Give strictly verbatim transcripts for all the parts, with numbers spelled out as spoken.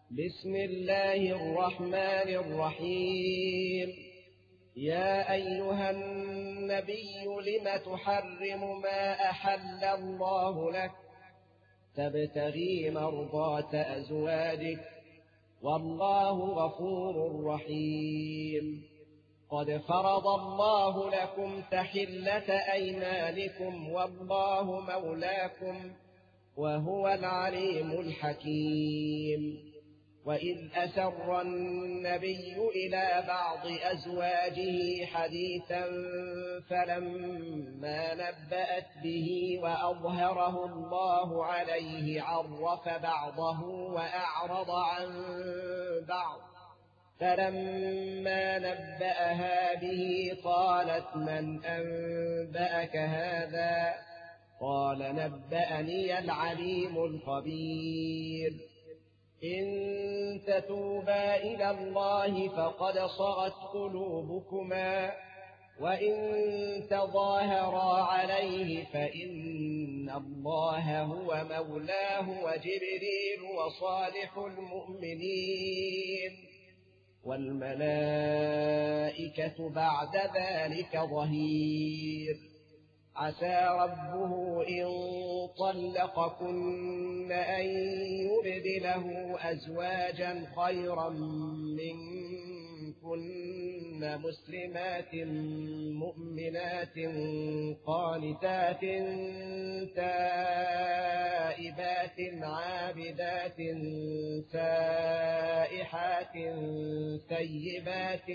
بسم الله الرحمن الرحيم. يا أيها النبي لم تحرم ما أحل الله لك تبتغي مرضات أزواجك والله غفور رحيم. قد فرض الله لكم تحلة أيمانكم والله مولاكم وهو العليم الحكيم. وإذ أسر النبي إلى بعض أزواجه حديثا فلما نبأت به وأظهره الله عليه عرف بعضه وأعرض عن بعض، فلما نبأها به قالت من أنبأك هذا؟ قال نبأني العليم الخبير. إن تتوبا إلى الله فقد صغت قلوبكما وإن تظاهرا عليه فإن الله هو مولاه وجبريل وصالح المؤمنين والملائكة بعد ذلك ظهير. عسى ربه إن طلقكن أن يبدله أزواجا خيرا منكن مسلمات مؤمنات قانتات تائبات عابدات سائحات ثيبات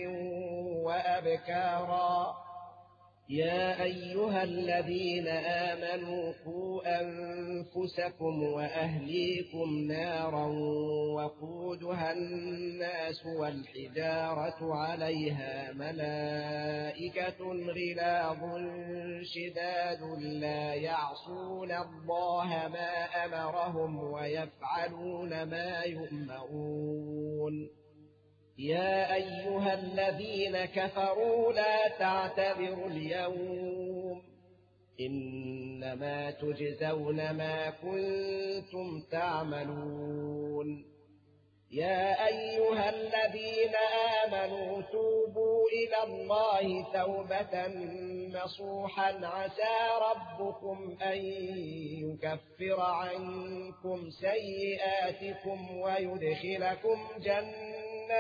وأبكارا. يا أيها الذين آمنوا قوا أنفسكم وأهليكم نارا وقودها الناس والحجارة عليها ملائكة غلاظ شداد لا يعصون الله ما أمرهم ويفعلون ما يؤمرون. يا أيها الذين كفروا لا تعتذروا اليوم إنما تجزون ما كنتم تعملون. يا أيها الذين آمنوا توبوا إلى الله توبة نصوحا عسى ربكم أن يكفر عنكم سيئاتكم ويدخلكم جنات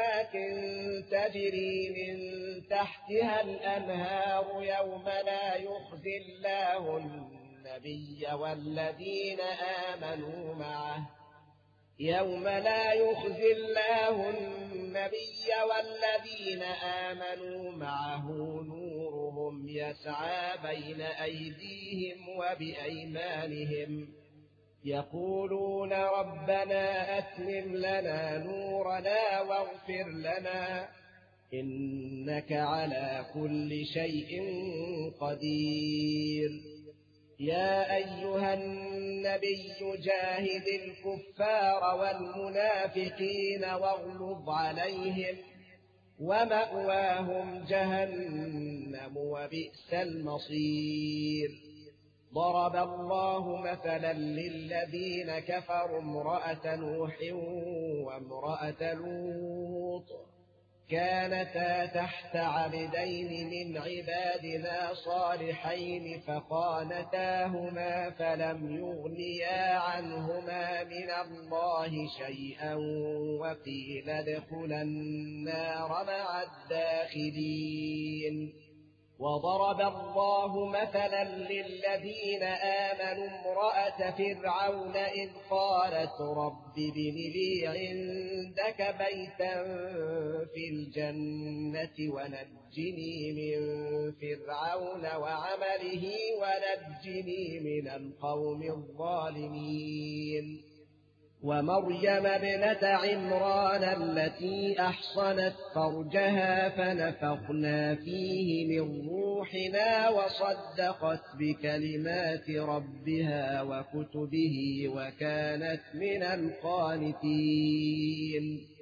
تجري من تحتها الأنهار يوم لا يخزي الله النبي والذين آمنوا معه يوم لا يخزي الله النبي والذين آمنوا معه نورهم يسعى بين أيديهم وبأيمانهم يقولون ربنا أتمم لنا نورنا واغفر لنا إنك على كل شيء قدير. يا أيها النبي جاهد الكفار والمنافقين واغلظ عليهم ومأواهم جهنم وبئس المصير. ضرب الله مثلا للذين كفروا امرأة نوح وامرأة لوط كانتا تحت عبدين من عبادنا صالحين فخانتاهما فلم يغنيا عنهما من الله شيئا وقيل ادخلا النار مع الداخلين. وضرب الله مثلا للذين آمنوا امرأة فرعون إذ قالت رب ابن لي عندك بيتا في الجنة ونجني من فرعون وعمله ونجني من القوم الظالمين. ومريم ابنة عمران التي أحصنت فرجها فنفخنا فيه من روحنا وصدقت بكلمات ربها وكتبه وكانت من القانتين.